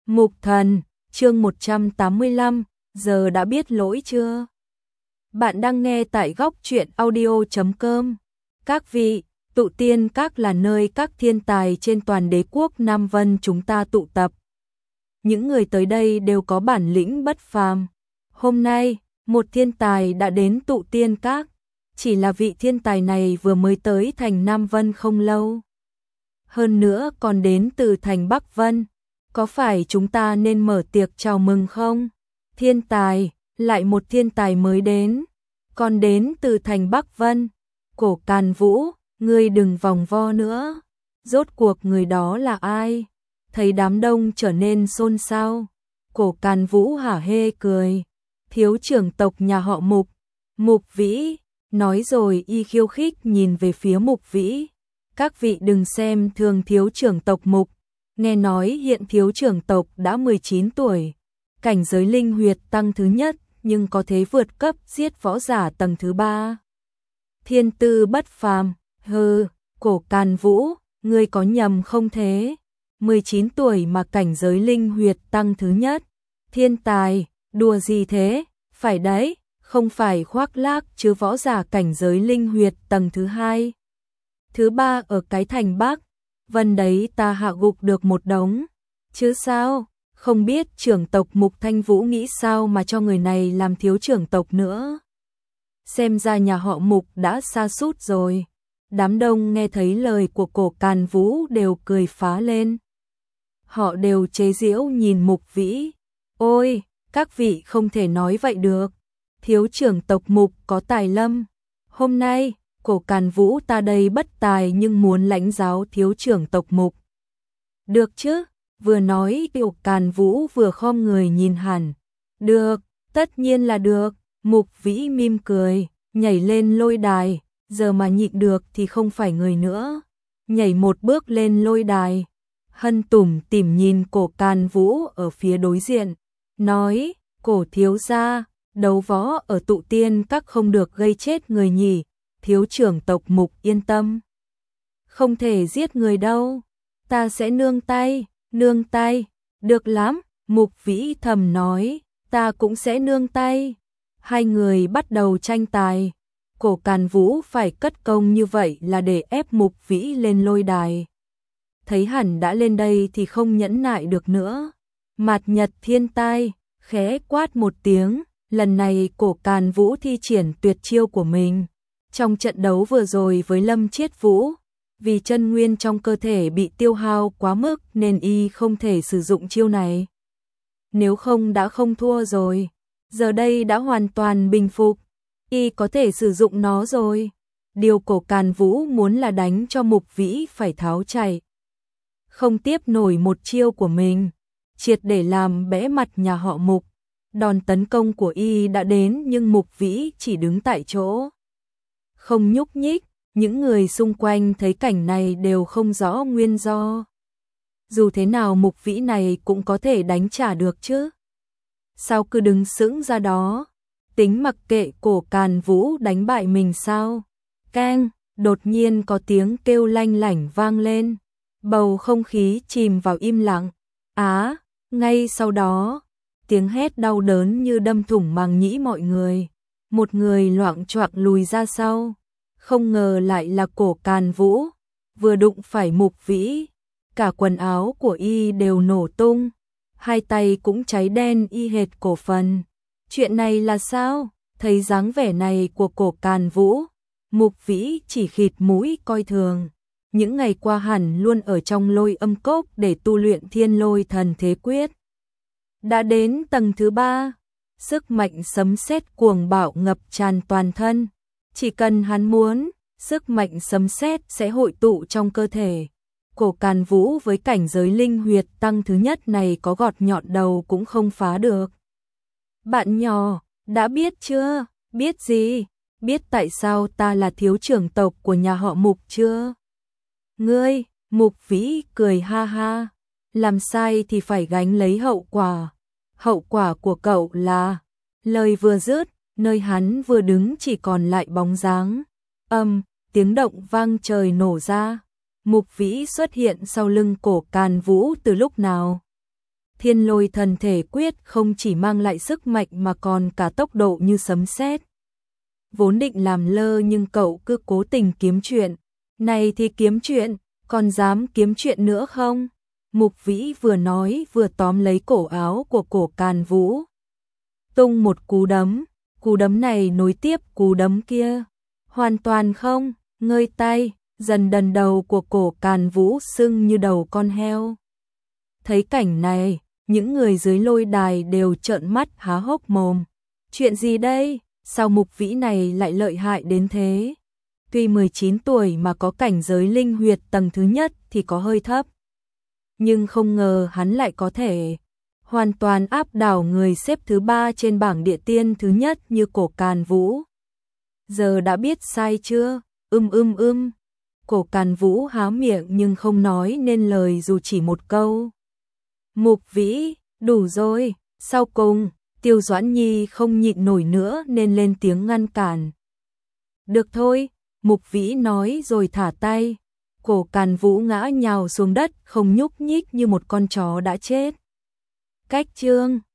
Mục Thần, chương 185, giờ đã biết lỗi chưa? Bạn đang nghe tại góc truyện audio.com. Các vị, tụ tiên các là nơi các thiên tài trên toàn đế quốc Nam Vân chúng ta tụ tập. Những người tới đây đều có bản lĩnh bất phàm. Hôm nay, một thiên tài đã đến tụ tiên các. Chỉ là vị thiên tài này vừa mới tới thành Nam Vân không lâu. Hơn nữa còn đến từ thành Bắc Vân. Có phải chúng ta nên mở tiệc chào mừng không? Thiên tài, lại một thiên tài mới đến. Còn đến từ thành Bắc Vân. Cổ Càn Vũ, ngươi đừng vòng vo nữa. Rốt cuộc người đó là ai? Thấy đám đông trở nên xôn xao. Cổ Càn Vũ hả hê cười. Thiếu trưởng tộc nhà họ Mục. Mục Vĩ. Nói rồi y khiêu khích nhìn về phía Mục Vĩ. Các vị đừng xem thường thiếu trưởng tộc Mục. Nghe nói hiện thiếu trưởng tộc đã 19 tuổi. Cảnh giới linh huyệt tăng thứ nhất, nhưng có thể vượt cấp giết võ giả tầng thứ 3. Thiên tư bất phàm. Hừ, Cổ Càn Vũ, ngươi có nhầm không thế? 19 tuổi mà cảnh giới linh huyệt tăng thứ nhất. Thiên tài, đùa gì thế? Phải đấy, không phải khoác lác chứ võ giả cảnh giới linh huyệt tầng thứ 2. Thứ 3 ở cái thành Bắc. Vân đấy ta hạ gục được một đống. Chứ sao? Không biết trưởng tộc Mục Thanh Vũ nghĩ sao mà cho người này làm thiếu trưởng tộc nữa. Xem ra nhà họ Mục đã sa sút rồi. Đám đông nghe thấy lời của Cổ Càn Vũ đều cười phá lên. Họ đều chế giễu nhìn Mục Vĩ. Ôi, các vị không thể nói vậy được. Thiếu trưởng tộc Mục có tài lâm. Hôm nay, Cổ Càn Vũ ta đây bất tài nhưng muốn lãnh giáo thiếu trưởng tộc Mục. Được chứ? Vừa nói Cổ Càn Vũ vừa khom người nhìn hẳn. Được, tất nhiên là được. Mục Vĩ mỉm cười, nhảy lên lôi đài. Giờ mà nhịn được thì không phải người nữa. Nhảy một bước lên lôi đài. Hân tủm tỉm nhìn Cổ Càn Vũ ở phía đối diện. Nói, Cổ thiếu gia, đấu võ ở tụ tiên các không được gây chết người nhỉ. Thiếu trưởng tộc Mục yên tâm. Không thể giết người đâu. Ta sẽ nương tay. Nương tay. Được lắm. Mục Vĩ thầm nói. Ta cũng sẽ nương tay. Hai người bắt đầu tranh tài. Cổ Càn Vũ phải cất công như vậy là để ép Mục Vĩ lên lôi đài. Thấy hẳn đã lên đây thì không nhẫn nại được nữa. Mạt Nhật Thiên Tai, khẽ quát một tiếng. Lần này Cổ Càn Vũ thi triển tuyệt chiêu của mình. Trong trận đấu vừa rồi với Lâm Chiết Vũ, vì chân nguyên trong cơ thể bị tiêu hao quá mức nên y không thể sử dụng chiêu này. Nếu không đã không thua rồi, giờ đây đã hoàn toàn bình phục, y có thể sử dụng nó rồi. Điều Cổ Càn Vũ muốn là đánh cho Mục Vĩ phải tháo chạy. Không tiếp nổi một chiêu của mình, triệt để làm bẽ mặt nhà họ Mục. Đòn tấn công của y đã đến nhưng Mục Vĩ chỉ đứng tại chỗ. Không nhúc nhích, những người xung quanh thấy cảnh này đều không rõ nguyên do. Dù thế nào Mục Vĩ này cũng có thể đánh trả được chứ. Sao cứ đứng sững ra đó, tính mặc kệ Cổ Càn Vũ đánh bại mình sao? Keng, đột nhiên có tiếng kêu lanh lảnh vang lên. Bầu không khí chìm vào im lặng. Ngay sau đó, tiếng hét đau đớn như đâm thủng màng nhĩ mọi người. Một người loạng choạng lùi ra sau. Không ngờ lại là Cổ Càn Vũ. Vừa đụng phải Mục Vĩ, cả quần áo của y đều nổ tung. Hai tay cũng cháy đen y hệt cổ phần. Chuyện này là sao? Thấy dáng vẻ này của Cổ Càn Vũ, Mục Vĩ chỉ khịt mũi coi thường. Những ngày qua hẳn luôn ở trong Lôi Âm Cốc để tu luyện Thiên Lôi Thần Thế Quyết. Đã đến tầng thứ 3, sức mạnh sấm sét cuồng bạo ngập tràn toàn thân. Chỉ cần hắn muốn, sức mạnh sấm sét sẽ hội tụ trong cơ thể. Cổ Càn Vũ với cảnh giới linh huyệt tăng thứ nhất này có gọt nhọn đầu cũng không phá được. Bạn nhỏ, đã biết chưa? Biết gì? Biết tại sao ta là thiếu trưởng tộc của nhà họ Mục chưa? Ngươi, Mục Vĩ cười ha ha. Làm sai thì phải gánh lấy hậu quả. Hậu quả của cậu là... Lời vừa dứt, nơi hắn vừa đứng chỉ còn lại bóng dáng. Tiếng động vang trời nổ ra. Mục Vĩ xuất hiện sau lưng Cổ Càn Vũ từ lúc nào? Thiên Lôi Thần Thể Quyết không chỉ mang lại sức mạnh mà còn cả tốc độ như sấm sét. Vốn định làm lơ nhưng cậu cứ cố tình kiếm chuyện. Này thì kiếm chuyện, còn dám kiếm chuyện nữa không? Mục Vĩ vừa nói vừa tóm lấy cổ áo của Cổ Càn Vũ. Tung một cú đấm này nối tiếp cú đấm kia. Hoàn toàn không, ngơi tay, dần đần đầu của Cổ Càn Vũ sưng như đầu con heo. Thấy cảnh này, những người dưới lôi đài đều trợn mắt há hốc mồm. Chuyện gì đây? Sao Mục Vĩ này lại lợi hại đến thế? Tuy 19 tuổi mà có cảnh giới linh huyệt tầng thứ nhất thì có hơi thấp. Nhưng không ngờ hắn lại có thể hoàn toàn áp đảo người xếp thứ 3 trên bảng địa tiên thứ nhất như Cổ Càn Vũ. Giờ đã biết sai chưa? Cổ Càn Vũ há miệng nhưng không nói nên lời dù chỉ một câu. Mục Vĩ, đủ rồi. Sau cùng, Tiêu Doãn Nhi không nhịn nổi nữa nên lên tiếng ngăn cản. Được thôi, Mục Vĩ nói rồi thả tay. Cổ Càn Vũ ngã nhào xuống đất không nhúc nhích như một con chó đã chết. Cách chương